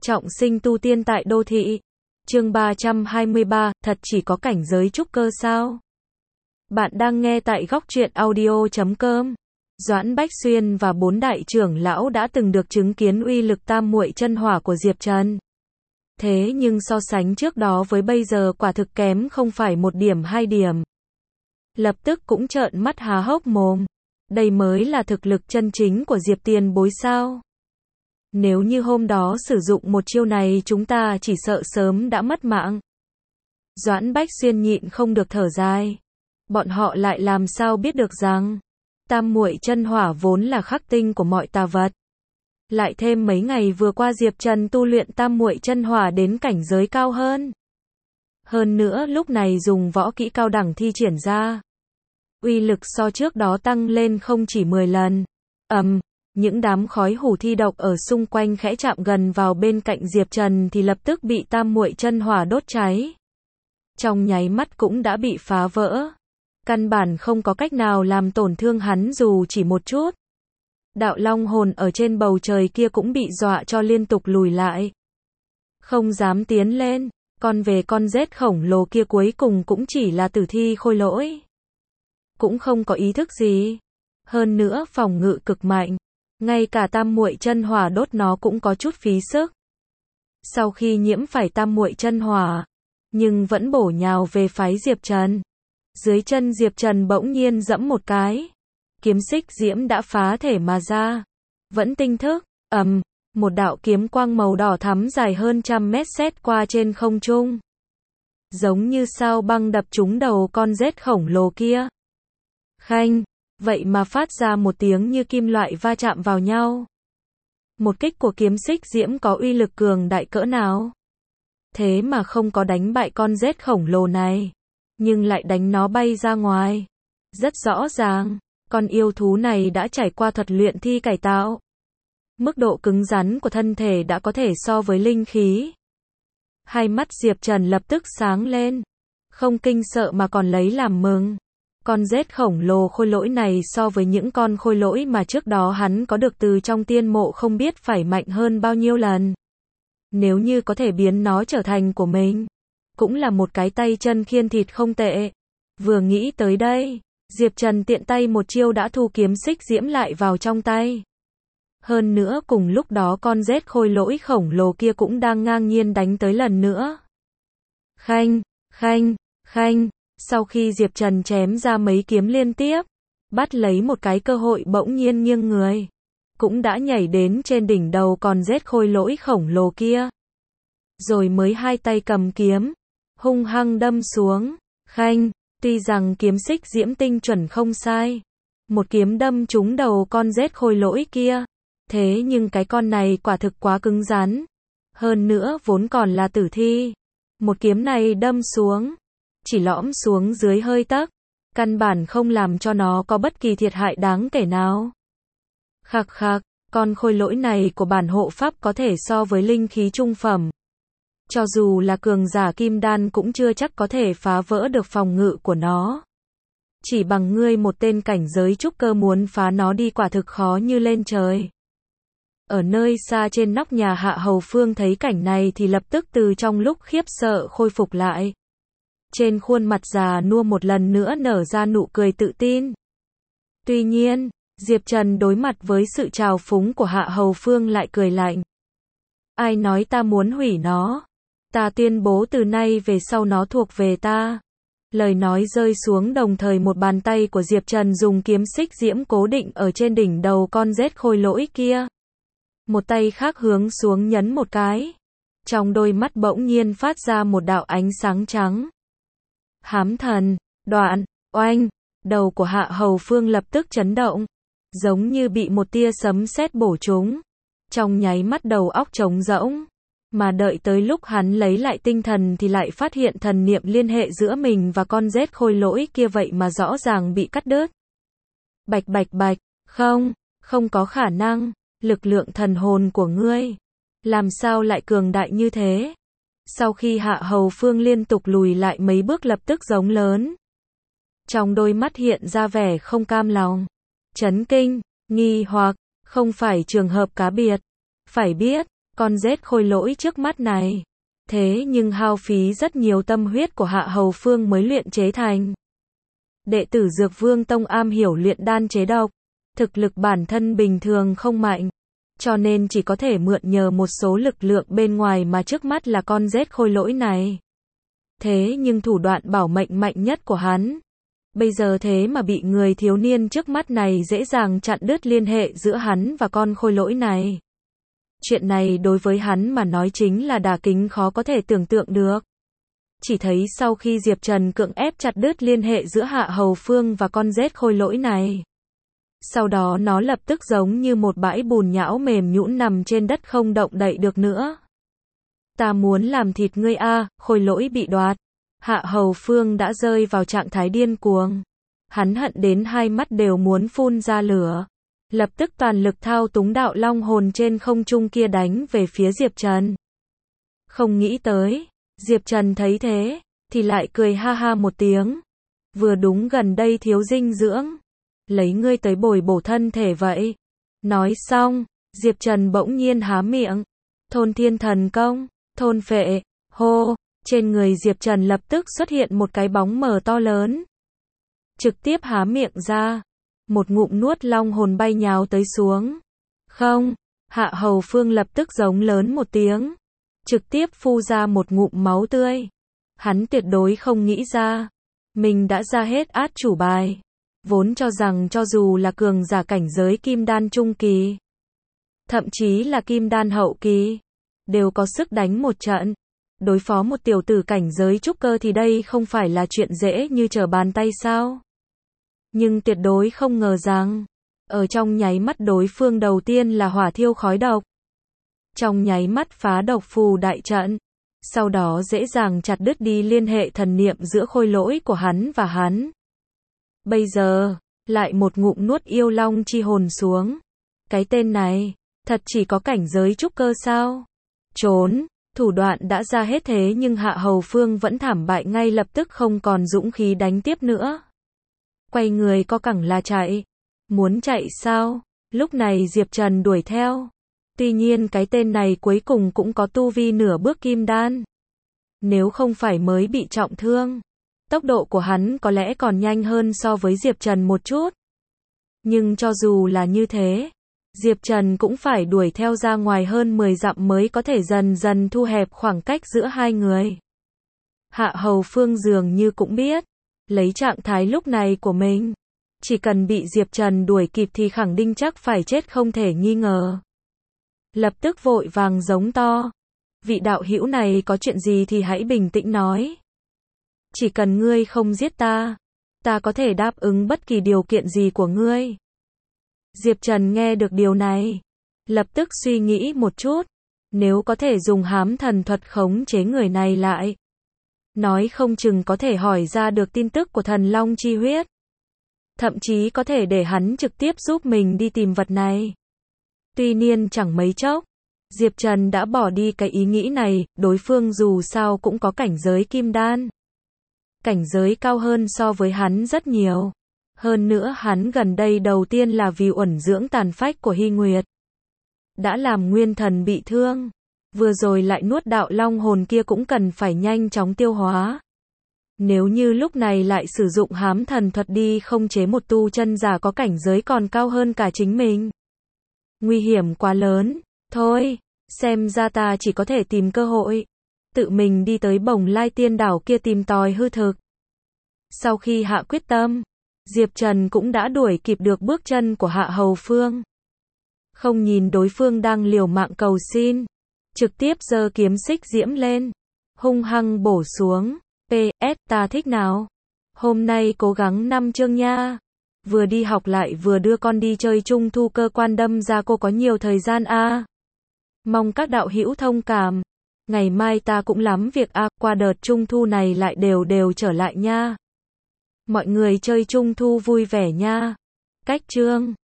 Trọng sinh tu tiên tại đô thị. Chương 323, thật chỉ có cảnh giới trúc cơ sao? Bạn đang nghe tại góc truyện audio.com. Doãn Bách Xuyên và 4 đại trưởng lão đã từng được chứng kiến uy lực tam muội chân hỏa của Diệp Trần. Thế nhưng so sánh trước đó với bây giờ quả thực kém không phải 1 điểm 2 điểm. Lập tức cũng trợn mắt há hốc mồm. Đây mới là thực lực chân chính của Diệp tiền bối sao? Nếu như hôm đó sử dụng một chiêu này chúng ta chỉ sợ sớm đã mất mạng. Doãn Bách Xuyên nhịn không được thở dài. Bọn họ lại làm sao biết được rằng tam muội chân hỏa vốn là khắc tinh của mọi tà vật. Lại thêm mấy ngày vừa qua Diệp Trần tu luyện tam muội chân hỏa đến cảnh giới cao hơn. Hơn nữa lúc này dùng võ kỹ cao đẳng thi triển ra. Uy lực so trước đó tăng lên không chỉ 10 lần. Những đám khói hủ thi độc ở xung quanh khẽ chạm gần vào bên cạnh Diệp Trần thì lập tức bị tam muội chân hỏa đốt cháy. Trong nháy mắt cũng đã bị phá vỡ. Căn bản không có cách nào làm tổn thương hắn dù chỉ một chút. Đạo long hồn ở trên bầu trời kia cũng bị dọa cho liên tục lùi lại. Không dám tiến lên, con rết khổng lồ kia cuối cùng cũng chỉ là tử thi khôi lỗi. Cũng không có ý thức gì. Hơn nữa phòng ngự cực mạnh. Ngay cả tam muội chân hỏa đốt nó cũng có chút phí sức. Sau khi nhiễm phải tam muội chân hỏa, nhưng vẫn bổ nhào về phái Diệp Trần. Dưới chân Diệp Trần bỗng nhiên giẫm một cái. Kiếm xích diễm đã phá thể mà ra. Vẫn tinh thức, một đạo kiếm quang màu đỏ thắm dài hơn 100 mét xẹt qua trên không trung. Giống như sao băng đập trúng đầu con rết khổng lồ kia. Khanh! Vậy mà phát ra một tiếng như kim loại va chạm vào nhau. Một kích của kiếm xích diễm có uy lực cường đại cỡ nào? Thế mà không có đánh bại con rết khổng lồ này, nhưng lại đánh nó bay ra ngoài. Rất rõ ràng, con yêu thú này đã trải qua thuật luyện thi cải tạo. Mức độ cứng rắn của thân thể đã có thể so với linh khí. Hai mắt Diệp Trần lập tức sáng lên. Không kinh sợ mà còn lấy làm mừng. Con rết khổng lồ khôi lỗi này so với những con khôi lỗi mà trước đó hắn có được từ trong tiên mộ không biết phải mạnh hơn bao nhiêu lần. Nếu như có thể biến nó trở thành của mình, cũng là một cái tay chân khiên thịt không tệ. Vừa nghĩ tới đây, Diệp Trần tiện tay một chiêu đã thu kiếm xích diễm lại vào trong tay. Hơn nữa cùng lúc đó con rết khôi lỗi khổng lồ kia cũng đang ngang nhiên đánh tới lần nữa. Khanh, khanh, khanh. Sau khi Diệp Trần chém ra mấy kiếm liên tiếp, bắt lấy một cái cơ hội bỗng nhiên nghiêng người, cũng đã nhảy đến trên đỉnh đầu con rết khôi lỗi khổng lồ kia. Rồi mới hai tay cầm kiếm, hung hăng đâm xuống. Khanh, tuy rằng kiếm xích diễm tinh chuẩn không sai, một kiếm đâm trúng đầu con rết khôi lỗi kia. Thế nhưng cái con này quả thực quá cứng rắn. Hơn nữa vốn còn là tử thi. Một kiếm này đâm xuống, chỉ lõm xuống dưới hơi tấc, căn bản không làm cho nó có bất kỳ thiệt hại đáng kể nào. Khặc khặc, con khôi lỗi này của bản hộ pháp có thể so với linh khí trung phẩm. Cho dù là cường giả kim đan cũng chưa chắc có thể phá vỡ được phòng ngự của nó. Chỉ bằng ngươi một tên cảnh giới trúc cơ muốn phá nó đi quả thực khó như lên trời. Ở nơi xa trên nóc nhà Hạ Hầu Phương thấy cảnh này thì lập tức từ trong lúc khiếp sợ khôi phục lại. Trên khuôn mặt già nua một lần nữa nở ra nụ cười tự tin. Tuy nhiên, Diệp Trần đối mặt với sự trào phúng của Hạ Hầu Phương lại cười lạnh. Ai nói ta muốn hủy nó? Ta tuyên bố từ nay về sau nó thuộc về ta. Lời nói rơi xuống đồng thời một bàn tay của Diệp Trần dùng kiếm xích diễm cố định ở trên đỉnh đầu con rết khôi lỗi kia. Một tay khác hướng xuống nhấn một cái. Trong đôi mắt bỗng nhiên phát ra một đạo ánh sáng trắng. Hám thần, đoạn, oanh, đầu của Hạ Hầu Phương lập tức chấn động, giống như bị một tia sấm sét bổ trúng. Trong nháy mắt đầu óc trống rỗng, mà đợi tới lúc hắn lấy lại tinh thần thì lại phát hiện thần niệm liên hệ giữa mình và con rết khôi lỗi kia vậy mà rõ ràng bị cắt đứt. Bạch bạch bạch, không có khả năng, lực lượng thần hồn của ngươi, làm sao lại cường đại như thế? Sau khi Hạ Hầu Phương liên tục lùi lại mấy bước lập tức giống lớn. Trong đôi mắt hiện ra vẻ không cam lòng, chấn kinh, nghi hoặc, không phải trường hợp cá biệt. Phải biết, con rết khôi lỗi trước mắt này. Thế nhưng hao phí rất nhiều tâm huyết của Hạ Hầu Phương mới luyện chế thành. Đệ tử Dược Vương Tông am hiểu luyện đan chế độc, thực lực bản thân bình thường không mạnh, cho nên chỉ có thể mượn nhờ một số lực lượng bên ngoài mà trước mắt là con rết khôi lỗi này. Thế nhưng thủ đoạn bảo mệnh mạnh nhất của hắn, bây giờ thế mà bị người thiếu niên trước mắt này dễ dàng chặn đứt liên hệ giữa hắn và con khôi lỗi này. Chuyện này đối với hắn mà nói chính là đả kích khó có thể tưởng tượng được. Chỉ thấy sau khi Diệp Trần cưỡng ép chặt đứt liên hệ giữa Hạ Hầu Phương và con rết khôi lỗi này, sau đó nó lập tức giống như một bãi bùn nhão mềm nhũn nằm trên đất không động đậy được nữa. Ta muốn làm thịt ngươi a, khôi lỗi bị đoạt. Hạ Hầu Phương đã rơi vào trạng thái điên cuồng. Hắn hận đến hai mắt đều muốn phun ra lửa. Lập tức toàn lực thao túng đạo long hồn trên không trung kia đánh về phía Diệp Trần. Không nghĩ tới, Diệp Trần thấy thế, thì lại cười ha ha một tiếng. Vừa đúng gần đây thiếu dinh dưỡng, lấy ngươi tới bồi bổ thân thể vậy. Nói xong, Diệp Trần bỗng nhiên há miệng. Thôn thiên thần công, thôn phệ, hô, trên người Diệp Trần lập tức xuất hiện một cái bóng mờ to lớn. Trực tiếp há miệng ra, một ngụm nuốt long hồn bay nhào tới xuống. Không, Hạ Hầu Phương lập tức giống lớn một tiếng, trực tiếp phu ra một ngụm máu tươi. Hắn tuyệt đối không nghĩ ra, mình đã ra hết át chủ bài. Vốn cho rằng cho dù là cường giả cảnh giới kim đan trung kỳ, thậm chí là kim đan hậu kỳ, đều có sức đánh một trận. Đối phó một tiểu tử cảnh giới trúc cơ thì đây không phải là chuyện dễ như trở bàn tay sao? Nhưng tuyệt đối không ngờ rằng, ở trong nháy mắt đối phương đầu tiên là hỏa thiêu khói độc. Trong nháy mắt phá độc phù đại trận, sau đó dễ dàng chặt đứt đi liên hệ thần niệm giữa khôi lỗi của hắn và hắn. Bây giờ, lại một ngụm nuốt yêu long chi hồn xuống. Cái tên này, thật chỉ có cảnh giới trúc cơ sao? Trốn, thủ đoạn đã ra hết thế nhưng Hạ Hầu Phương vẫn thảm bại ngay lập tức không còn dũng khí đánh tiếp nữa. Quay người co cẳng là chạy. Muốn chạy sao? Lúc này Diệp Trần đuổi theo. Tuy nhiên cái tên này cuối cùng cũng có tu vi nửa bước kim đan. Nếu không phải mới bị trọng thương, tốc độ của hắn có lẽ còn nhanh hơn so với Diệp Trần một chút. Nhưng cho dù là như thế, Diệp Trần cũng phải đuổi theo ra ngoài hơn 10 dặm mới có thể dần dần thu hẹp khoảng cách giữa hai người. Hạ Hầu Phương dường như cũng biết, lấy trạng thái lúc này của mình, chỉ cần bị Diệp Trần đuổi kịp thì khẳng định chắc phải chết không thể nghi ngờ. Lập tức vội vàng giống to. Vị đạo hữu này có chuyện gì thì hãy bình tĩnh nói. Chỉ cần ngươi không giết ta, ta có thể đáp ứng bất kỳ điều kiện gì của ngươi. Diệp Trần nghe được điều này, lập tức suy nghĩ một chút. Nếu có thể dùng hám thần thuật khống chế người này lại, nói không chừng có thể hỏi ra được tin tức của thần long chi huyết. Thậm chí có thể để hắn trực tiếp giúp mình đi tìm vật này. Tuy nhiên chẳng mấy chốc, Diệp Trần đã bỏ đi cái ý nghĩ này, đối phương dù sao cũng có cảnh giới kim đan. Cảnh giới cao hơn so với hắn rất nhiều. Hơn nữa hắn gần đây đầu tiên là vì uẩn dưỡng tàn phách của Hy Nguyệt. Đã làm nguyên thần bị thương. Vừa rồi lại nuốt đạo long hồn kia cũng cần phải nhanh chóng tiêu hóa. Nếu như lúc này lại sử dụng hám thần thuật đi không chế một tu chân giả có cảnh giới còn cao hơn cả chính mình. Nguy hiểm quá lớn. Thôi, xem ra ta chỉ có thể tìm cơ hội. Tự mình đi tới Bồng Lai Tiên Đảo kia tìm tòi hư thực. Sau khi hạ quyết tâm, Diệp Trần cũng đã đuổi kịp được bước chân của Hạ Hầu Phương. Không nhìn đối phương đang liều mạng cầu xin, trực tiếp giơ kiếm xích diễm lên, hung hăng bổ xuống. PS, ta thích nào? Hôm nay cố gắng 5 chương nha. Vừa đi học lại vừa đưa con đi chơi trung thu cơ quan đâm ra cô có nhiều thời gian a. Mong các đạo hữu thông cảm. Ngày mai ta cũng lắm việc a, qua đợt trung thu này lại đều trở lại nha. Mọi người chơi trung thu vui vẻ nha. Cách chương